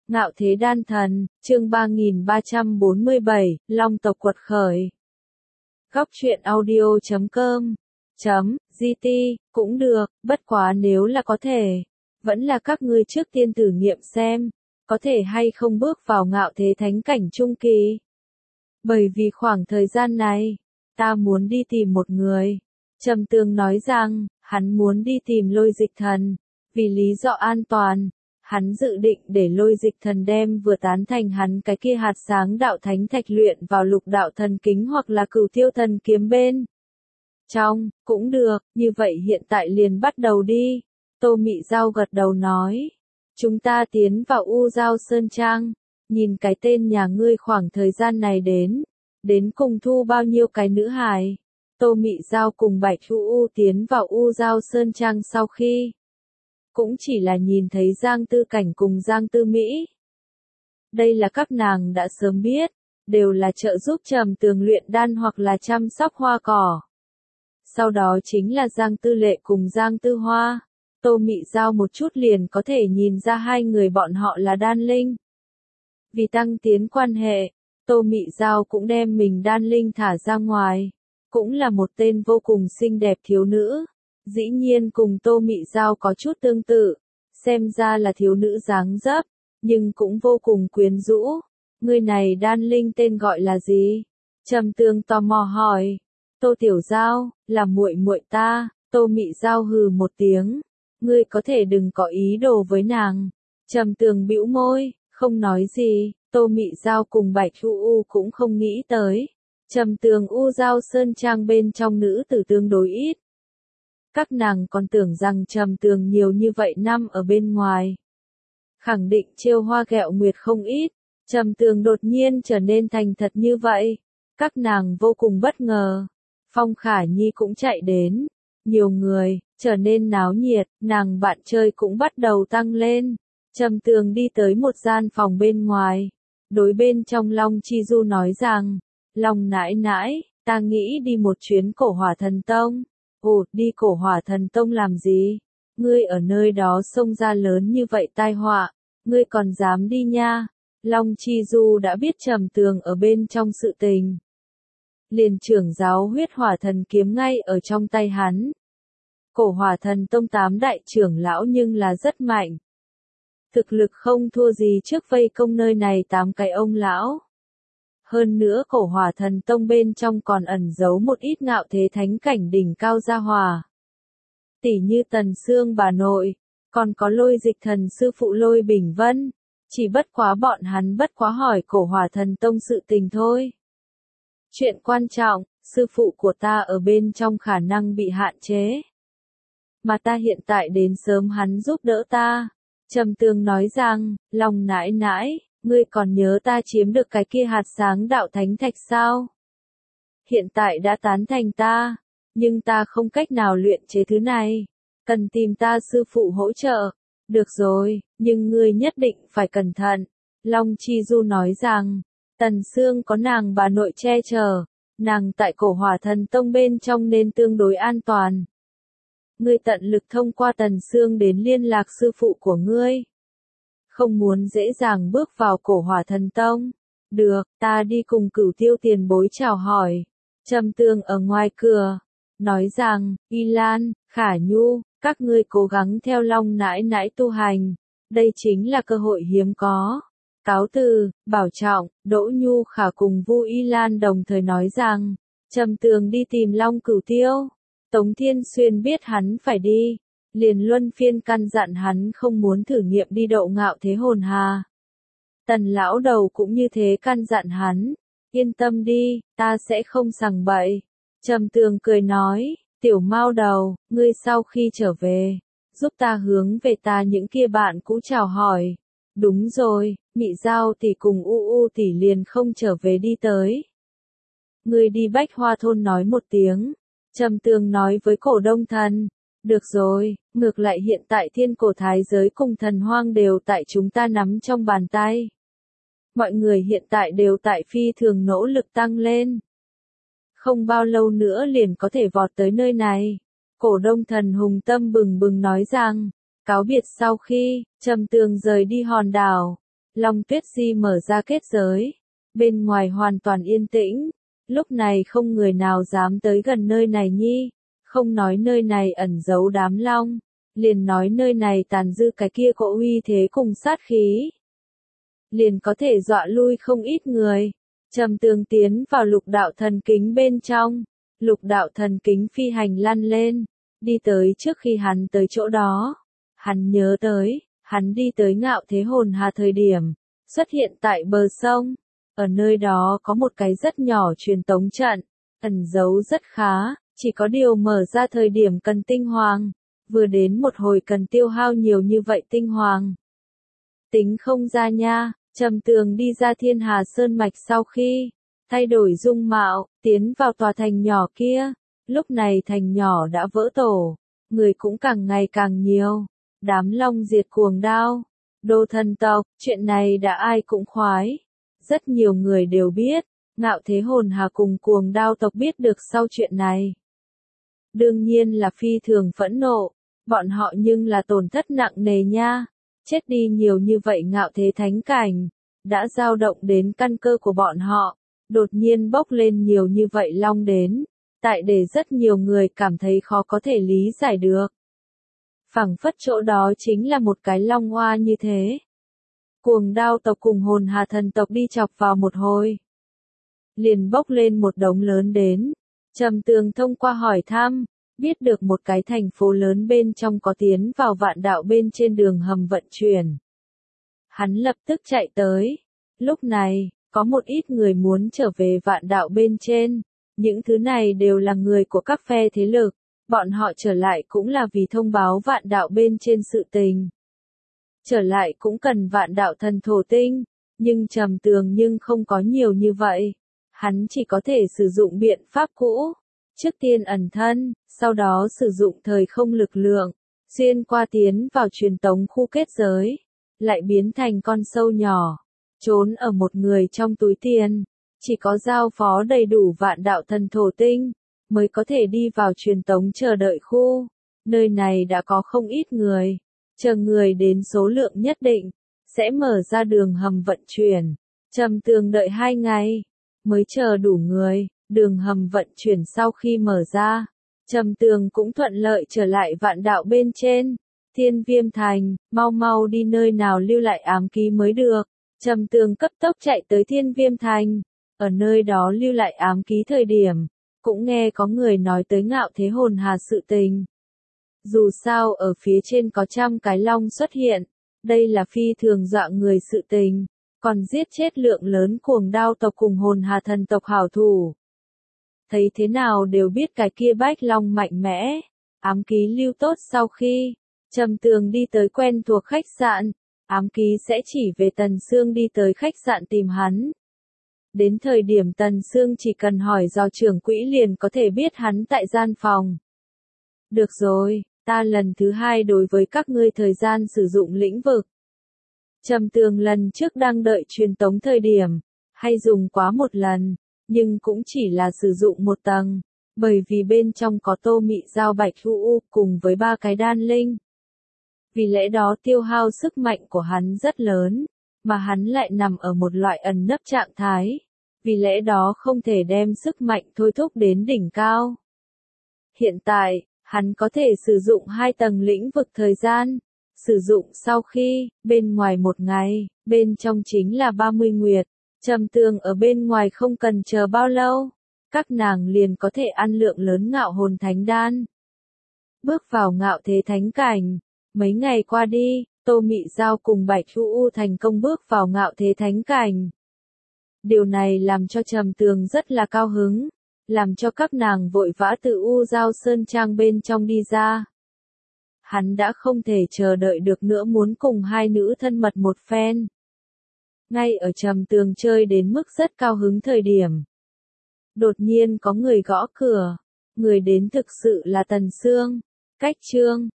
Ngạo Thế Đan Thần, chương 3347, Long tộc quật khởi. Góc truyện audio.com .gt, cũng được, bất quá nếu là có thể, vẫn là các ngươi trước tiên thử nghiệm xem, có thể hay không bước vào ngạo thế thánh cảnh trung kỳ. Bởi vì khoảng thời gian này, ta muốn đi tìm một người. Trầm Tường nói rằng, hắn muốn đi tìm Lôi Dịch Thần, vì lý do an toàn. Hắn dự định để Lôi Dịch Thần đem vừa tán thành hắn cái kia hạt sáng đạo thánh thạch luyện vào lục đạo thần kính hoặc là cửu tiêu thần kiếm bên trong, cũng được, như vậy hiện tại liền bắt đầu đi. Tô Mị Giao gật đầu nói, chúng ta tiến vào U Giao Sơn Trang, nhìn cái tên nhà ngươi khoảng thời gian này đến cùng thu bao nhiêu cái nữ hài. Tô Mị Giao cùng Bạch U tiến vào U Giao Sơn Trang sau khi cũng chỉ là nhìn thấy Giang Tư Cảnh cùng Giang Tư Mỹ. Đây là các nàng đã sớm biết, đều là trợ giúp Trầm Tường luyện đan hoặc là chăm sóc hoa cỏ. Sau đó chính là Giang Tư Lệ cùng Giang Tư Hoa. Tô Mị Giao một chút liền có thể nhìn ra hai người bọn họ là đan linh. Vì tăng tiến quan hệ, Tô Mị Giao cũng đem mình đan linh thả ra ngoài. Cũng là một tên vô cùng xinh đẹp thiếu nữ. Dĩ nhiên cùng Tô Mị Giao có chút tương tự, xem ra là thiếu nữ dáng dấp, nhưng cũng vô cùng quyến rũ. Người này đan linh tên gọi là gì? Trầm Tường tò mò hỏi. Tô Tiểu Giao, là muội muội ta. Tô Mị Giao hừ một tiếng. Ngươi có thể đừng có ý đồ với nàng. Trầm Tường bĩu môi, không nói gì. Tô Mị Giao cùng Bạch U cũng không nghĩ tới. Trầm Tường U Giao Sơn Trang bên trong nữ tử tương đối ít. Các nàng còn tưởng rằng Trầm Tường nhiều như vậy năm ở bên ngoài. Khẳng định trêu hoa ghẹo nguyệt không ít. Trầm Tường đột nhiên trở nên thành thật như vậy. Các nàng vô cùng bất ngờ. Phong Khả Nhi cũng chạy đến. Nhiều người, trở nên náo nhiệt, nàng bạn chơi cũng bắt đầu tăng lên. Trầm Tường đi tới một gian phòng bên ngoài. Đối bên trong Long Chi Du nói rằng, Long nãi nãi, ta nghĩ đi một chuyến Cổ Hỏa Thần Tông. Ồ, đi Cổ Hỏa Thần Tông làm gì? Ngươi ở nơi đó xông ra lớn như vậy tai họa, ngươi còn dám đi nha? Long Chi Du đã biết Trầm Tường ở bên trong sự tình. Liền trưởng giáo huyết hỏa thần kiếm ngay ở trong tay hắn. Cổ Hỏa Thần Tông 8 đại trưởng lão nhưng là rất mạnh. Thực lực không thua gì trước vây công nơi này 8 cái ông lão. Hơn nữa Cổ Hỏa Thần Tông bên trong còn ẩn giấu một ít ngạo thế thánh cảnh đỉnh cao gia hòa. Tỷ như Tần Sương bà nội, còn có Lôi Dịch Thần sư phụ Lôi Bình Vân. Chỉ bất quá bọn hắn bất quá hỏi Cổ Hỏa Thần Tông sự tình thôi. Chuyện quan trọng, sư phụ của ta ở bên trong khả năng bị hạn chế. Mà ta hiện tại đến sớm hắn giúp đỡ ta. Trầm Tường nói rằng, Long nãi nãi, ngươi còn nhớ ta chiếm được cái kia hạt sáng đạo thánh thạch sao? Hiện tại đã tán thành ta, nhưng ta không cách nào luyện chế thứ này. Cần tìm ta sư phụ hỗ trợ. Được rồi, nhưng ngươi nhất định phải cẩn thận. Long Chi Du nói rằng, Tần Sương có nàng bà nội che chở, nàng tại Cổ Hỏa Thần Tông bên trong nên tương đối an toàn. Ngươi tận lực thông qua Tần Sương đến liên lạc sư phụ của ngươi. Không muốn dễ dàng bước vào Cổ Hỏa Thần Tông. Được, ta đi cùng Cửu Tiêu tiền bối chào hỏi. Trầm Tường ở ngoài cửa, nói rằng, Y Lan, Khả Nhu, các ngươi cố gắng theo Long nãi nãi tu hành. Đây chính là cơ hội hiếm có. Cáo từ, Bảo Trọng, Đỗ Nhu Khả cùng Vu Y Lan đồng thời nói rằng, Trầm Tường đi tìm Long Cửu Tiêu. Tống Thiên Xuyên biết hắn phải đi, liền luân phiên căn dặn hắn không muốn thử nghiệm đi đậu ngạo thế hồn hà. Tần lão đầu cũng như thế căn dặn hắn, yên tâm đi, ta sẽ không sằng bậy. Trầm Tường cười nói, Tiểu Mao đầu, ngươi sau khi trở về, giúp ta hướng về ta những kia bạn cũ chào hỏi. Đúng rồi, Mị Giao tỷ cùng U tỷ liền không trở về đi tới. Ngươi đi Bách Hoa thôn nói một tiếng. Trầm Tường nói với Cổ Đông Thần, được rồi, ngược lại hiện tại thiên cổ thái giới cùng thần hoang đều tại chúng ta nắm trong bàn tay. Mọi người hiện tại đều tại phi thường nỗ lực tăng lên. Không bao lâu nữa liền có thể vọt tới nơi này. Cổ Đông Thần hùng tâm bừng bừng nói rằng, cáo biệt sau khi, Trầm Tường rời đi hòn đảo. Long Tuyết Di mở ra kết giới. Bên ngoài hoàn toàn yên tĩnh. Lúc này không người nào dám tới gần nơi này nhi. Không nói nơi này ẩn giấu đám long. Liền nói nơi này tàn dư cái kia cỗ uy thế cùng sát khí. Liền có thể dọa lui không ít người. Trầm Tường tiến vào lục đạo thần kính bên trong. Lục đạo thần kính phi hành lăn lên. Đi tới trước khi hắn tới chỗ đó. Hắn nhớ tới, hắn đi tới Ngạo Thế Hồn Hà thời điểm. Xuất hiện tại bờ sông. Ở nơi đó có một cái rất nhỏ truyền tống trận. Ẩn giấu rất khá, chỉ có điều mở ra thời điểm cần tinh hoàng. Vừa đến một hồi cần tiêu hao nhiều như vậy tinh hoàng. Tính không ra nha. Trầm Tường đi ra Thiên Hà Sơn Mạch sau khi thay đổi dung mạo, tiến vào tòa thành nhỏ kia. Lúc này thành nhỏ đã vỡ tổ, người cũng càng ngày càng nhiều. Đám long diệt cuồng đao, đô thần tộc, chuyện này đã ai cũng khoái. Rất nhiều người đều biết, Ngạo Thế Hồn Hà cùng cuồng đao tộc biết được sau chuyện này. Đương nhiên là phi thường phẫn nộ, bọn họ nhưng là tổn thất nặng nề nha. Chết đi nhiều như vậy Ngạo Thế Thánh Cảnh, đã dao động đến căn cơ của bọn họ, đột nhiên bốc lên nhiều như vậy long đến, tại để rất nhiều người cảm thấy khó có thể lý giải được. Phảng phất chỗ đó chính là một cái long hoa như thế. Cuồng đao tộc cùng Hồn Hà thần tộc đi chọc vào một hồi. Liền bốc lên một đống lớn đến. Trầm Tường thông qua hỏi thăm, biết được một cái thành phố lớn bên trong có tiến vào vạn đạo bên trên đường hầm vận chuyển. Hắn lập tức chạy tới. Lúc này, có một ít người muốn trở về vạn đạo bên trên. Những thứ này đều là người của các phe thế lực. Bọn họ trở lại cũng là vì thông báo vạn đạo bên trên sự tình. Trở lại cũng cần vạn đạo thần thổ tinh. Nhưng Trầm Tường nhưng không có nhiều như vậy. Hắn chỉ có thể sử dụng biện pháp cũ. Trước tiên ẩn thân, sau đó sử dụng thời không lực lượng, xuyên qua tiến vào truyền tống khu kết giới, lại biến thành con sâu nhỏ, trốn ở một người trong túi tiền, chỉ có giao phó đầy đủ vạn đạo thần thổ tinh, mới có thể đi vào truyền tống chờ đợi khu. Nơi này đã có không ít người, chờ người đến số lượng nhất định, sẽ mở ra đường hầm vận chuyển. Trầm Tường đợi 2 ngày, mới chờ đủ người. Đường hầm vận chuyển sau khi mở ra, Trầm Tường cũng thuận lợi trở lại vạn đạo bên trên. Thiên Viêm Thành, mau mau đi nơi nào lưu lại ám ký mới được. Trầm Tường cấp tốc chạy tới Thiên Viêm Thành, ở nơi đó lưu lại ám ký thời điểm, cũng nghe có người nói tới Ngạo Thế Hồn Hà sự tình. Dù sao ở phía trên có 100 cái long xuất hiện, đây là phi thường dọa người sự tình, còn giết chết lượng lớn cuồng đao tộc cùng Hồn Hà thần tộc hảo thủ. Thấy thế nào đều biết cái kia bách long mạnh mẽ. Ám ký lưu tốt sau khi Trầm Tường đi tới quen thuộc khách sạn, ám ký sẽ chỉ về Tần Sương đi tới khách sạn tìm hắn. Đến thời điểm Tần Sương chỉ cần hỏi do trưởng quỹ liền có thể biết hắn tại gian phòng. Được rồi, ta lần thứ 2 đối với các ngươi thời gian sử dụng lĩnh vực. Trầm Tường lần trước đang đợi truyền tống thời điểm, hay dùng quá một lần. Nhưng cũng chỉ là sử dụng một tầng, bởi vì bên trong có Tô Mị Giao Bạch U cùng với 3 cái đan linh. Vì lẽ đó tiêu hao sức mạnh của hắn rất lớn, mà hắn lại nằm ở một loại ẩn nấp trạng thái. Vì lẽ đó không thể đem sức mạnh thôi thúc đến đỉnh cao. Hiện tại, hắn có thể sử dụng 2 tầng lĩnh vực thời gian. Sử dụng sau khi, bên ngoài 1 ngày, bên trong chính là 30 nguyệt. Trầm Tường ở bên ngoài không cần chờ bao lâu, các nàng liền có thể ăn lượng lớn ngạo hồn thánh đan. Bước vào Ngạo Thế Thánh Cảnh, mấy ngày qua đi, Tô Mị Giao cùng Bạch U thành công bước vào Ngạo Thế Thánh Cảnh. Điều này làm cho Trầm Tường rất là cao hứng, làm cho các nàng vội vã từ U Giao Sơn Trang bên trong đi ra. Hắn đã không thể chờ đợi được nữa muốn cùng 2 nữ thân mật một phen. Ngay ở Trầm Tường chơi đến mức rất cao hứng thời điểm. Đột nhiên có người gõ cửa. Người đến thực sự là Tần Sương. Cách chương